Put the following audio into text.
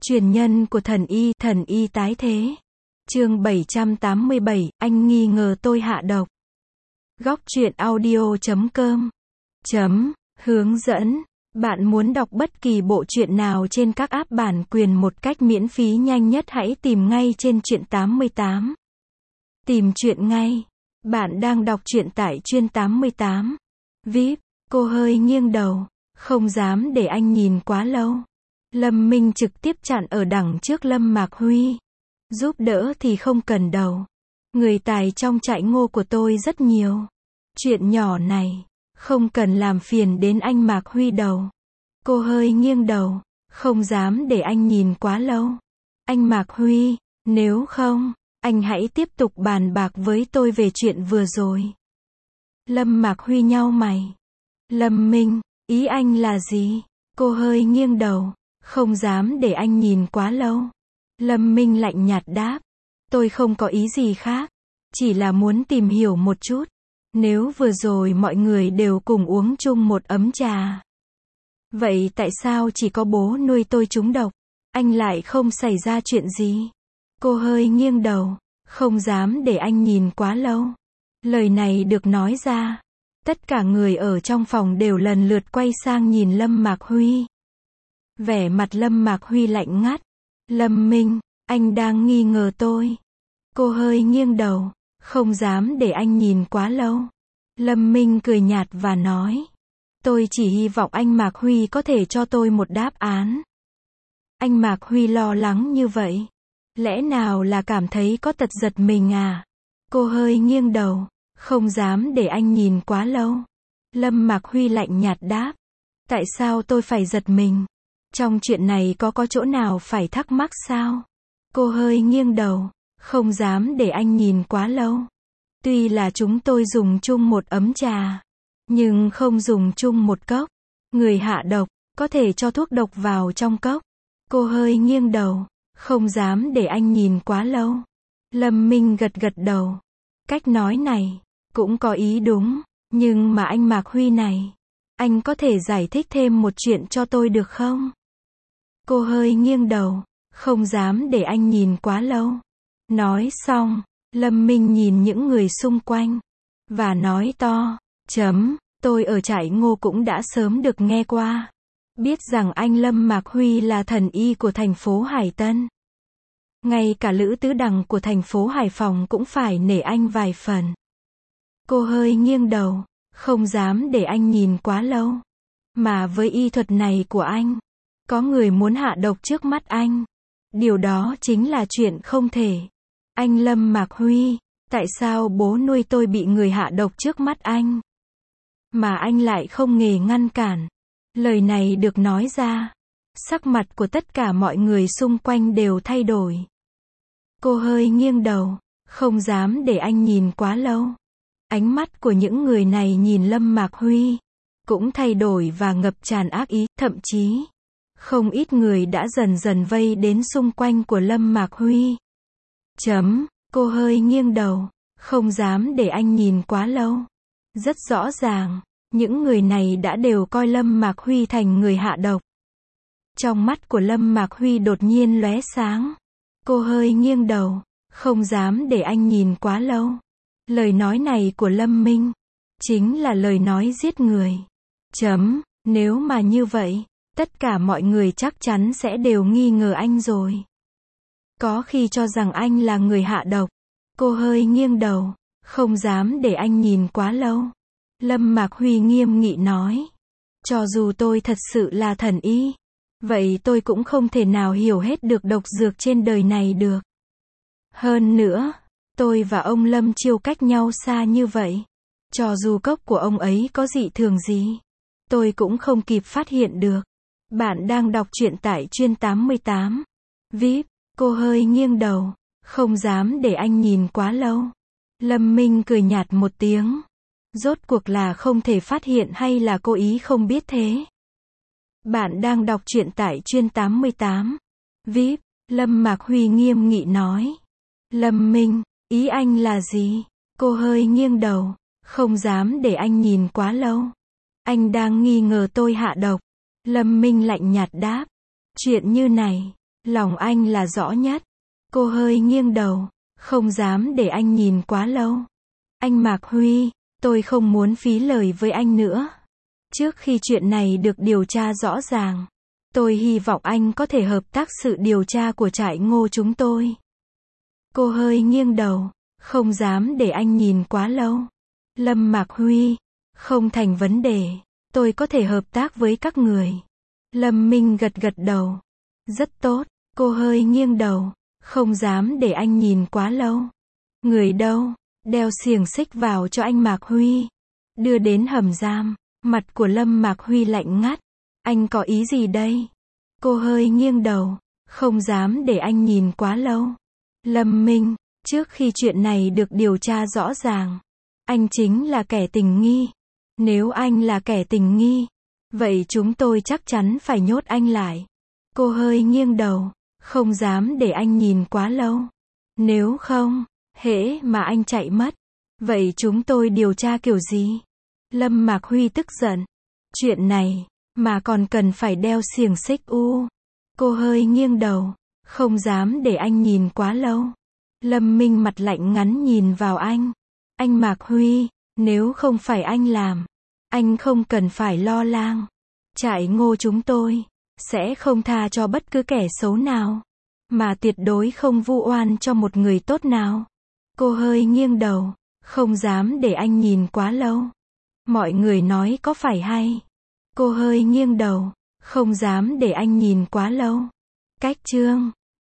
Truyền nhân của thần y tái thế. Chương 787, anh nghi ngờ tôi hạ độc. Góc truyện audio.com Hướng dẫn. Bạn muốn đọc bất kỳ bộ truyện nào trên các app bản quyền một cách miễn phí nhanh nhất, hãy tìm ngay trên Truyện 88. Tìm truyện ngay. Bạn đang đọc truyện tại Truyện 88. VIP. Cô hơi nghiêng đầu, không dám để anh nhìn quá lâu. Lâm Minh trực tiếp chặn ở đằng trước Lâm Mạc Huy. Giúp đỡ thì không cần đâu. Người tài trong trại Ngô của tôi rất nhiều. Chuyện nhỏ này, không cần làm phiền đến anh Mạc Huy đâu. Cô hơi nghiêng đầu, không dám để anh nhìn quá lâu. Anh Mạc Huy, nếu không, anh hãy tiếp tục bàn bạc với tôi về chuyện vừa rồi. Lâm Mạc Huy nhau mày. Lâm Minh, ý anh là gì? Cô hơi nghiêng đầu, không dám để anh nhìn quá lâu. Lâm Minh lạnh nhạt đáp. Tôi không có ý gì khác. Chỉ là muốn tìm hiểu một chút. Nếu vừa rồi mọi người đều cùng uống chung một ấm trà, vậy tại sao chỉ có bố nuôi tôi trúng độc? Anh lại không xảy ra chuyện gì? Cô hơi nghiêng đầu, không dám để anh nhìn quá lâu. Lời này được nói ra, tất cả người ở trong phòng đều lần lượt quay sang nhìn Lâm Mạc Huy. Vẻ mặt Lâm Mạc Huy lạnh ngắt. Lâm Minh, anh đang nghi ngờ tôi. Cô hơi nghiêng đầu, không dám để anh nhìn quá lâu. Lâm Minh cười nhạt và nói. Tôi chỉ hy vọng anh Mạc Huy có thể cho tôi một đáp án. Anh Mạc Huy lo lắng như vậy. Lẽ nào là cảm thấy có tật giật mình à? Cô hơi nghiêng đầu, không dám để anh nhìn quá lâu. Lâm Mạc Huy lạnh nhạt đáp. Tại sao tôi phải giật mình? Trong chuyện này có chỗ nào phải thắc mắc sao? Cô hơi nghiêng đầu, không dám để anh nhìn quá lâu. Tuy là chúng tôi dùng chung một ấm trà, nhưng không dùng chung một cốc. Người hạ độc, có thể cho thuốc độc vào trong cốc. Cô hơi nghiêng đầu, không dám để anh nhìn quá lâu. Lâm Minh gật gật đầu. Cách nói này, cũng có ý đúng, nhưng mà anh Mạc Huy này, anh có thể giải thích thêm một chuyện cho tôi được không? Cô hơi nghiêng đầu, không dám để anh nhìn quá lâu. Nói xong, Lâm Minh nhìn những người xung quanh, và nói to, tôi ở trại Ngô cũng đã sớm được nghe qua. Biết rằng anh Lâm Mạc Huy là thần y của thành phố Hải Tân. Ngay cả Lữ Tứ Đằng của thành phố Hải Phòng cũng phải nể anh vài phần. Cô hơi nghiêng đầu, không dám để anh nhìn quá lâu. Mà với y thuật này của anh, có người muốn hạ độc trước mắt anh. Điều đó chính là chuyện không thể. Anh Lâm Mạc Huy, tại sao bố nuôi tôi bị người hạ độc trước mắt anh? Mà anh lại không nghề ngăn cản. Lời này được nói ra, sắc mặt của tất cả mọi người xung quanh đều thay đổi. Cô hơi nghiêng đầu, không dám để anh nhìn quá lâu. Ánh mắt của những người này nhìn Lâm Mạc Huy cũng thay đổi và ngập tràn ác ý, thậm chí không ít người đã dần dần vây đến xung quanh của Lâm Mạc Huy. Cô hơi nghiêng đầu, không dám để anh nhìn quá lâu. Rất rõ ràng, những người này đã đều coi Lâm Mạc Huy thành người hạ độc. Trong mắt của Lâm Mạc Huy đột nhiên lóe sáng. Cô hơi nghiêng đầu, không dám để anh nhìn quá lâu. Lời nói này của Lâm Minh, chính là lời nói giết người. Nếu mà như vậy, tất cả mọi người chắc chắn sẽ đều nghi ngờ anh rồi. Có khi cho rằng anh là người hạ độc. Cô hơi nghiêng đầu, không dám để anh nhìn quá lâu. Lâm Mạc Huy nghiêm nghị nói. Cho dù tôi thật sự là thần y, vậy tôi cũng không thể nào hiểu hết được độc dược trên đời này được. Hơn nữa, tôi và ông Lâm Chiêu cách nhau xa như vậy. Cho dù cốc của ông ấy có dị thường gì, tôi cũng không kịp phát hiện được. Bạn đang đọc truyện tại Truyện 88. VIP. Cô hơi nghiêng đầu, không dám để anh nhìn quá lâu. Lâm Minh cười nhạt một tiếng. Rốt cuộc là không thể phát hiện hay là cố ý không biết thế? Bạn đang đọc truyện tại Truyện 88. VIP. Lâm Mạc Huy nghiêm nghị nói. Lâm Minh, ý anh là gì? Cô hơi nghiêng đầu, không dám để anh nhìn quá lâu. Anh đang nghi ngờ tôi hạ độc. Lâm Minh lạnh nhạt đáp. Chuyện như này, Lòng anh là rõ nhất. Cô hơi nghiêng đầu, không dám để anh nhìn quá lâu. Anh Mạc Huy, tôi không muốn phí lời với anh nữa. Trước khi chuyện này được điều tra rõ ràng, tôi hy vọng anh có thể hợp tác sự điều tra của trại Ngô chúng tôi. Cô hơi nghiêng đầu, không dám để anh nhìn quá lâu. Lâm Mạc Huy, không thành vấn đề, tôi có thể hợp tác với các người. Lâm Minh gật gật đầu. Rất tốt, cô hơi nghiêng đầu, không dám để anh nhìn quá lâu. Người đâu? Đeo xiềng xích vào cho anh Mạc Huy. Đưa đến hầm giam. Mặt của Lâm Mạc Huy lạnh ngắt. Anh có ý gì đây? Cô hơi nghiêng đầu, không dám để anh nhìn quá lâu. Lâm Minh, trước khi chuyện này được điều tra rõ ràng, anh chính là kẻ tình nghi. Nếu anh là kẻ tình nghi, vậy chúng tôi chắc chắn phải nhốt anh lại. Cô hơi nghiêng đầu, không dám để anh nhìn quá lâu. Nếu không, hễ mà anh chạy mất, vậy chúng tôi điều tra kiểu gì? Lâm Mạc Huy tức giận. Chuyện này, mà còn cần phải đeo xiềng xích u. Cô hơi nghiêng đầu, không dám để anh nhìn quá lâu. Lâm Minh mặt lạnh ngắn nhìn vào anh. Anh Mạc Huy, nếu không phải anh làm, anh không cần phải lo lắng. Trại Ngô chúng tôi sẽ không tha cho bất cứ kẻ xấu nào, mà tuyệt đối không vu oan cho một người tốt nào. Cô hơi nghiêng đầu, không dám để anh nhìn quá lâu. Mọi người nói có phải hay? Cô hơi nghiêng đầu, không dám để anh nhìn quá lâu. Cách chương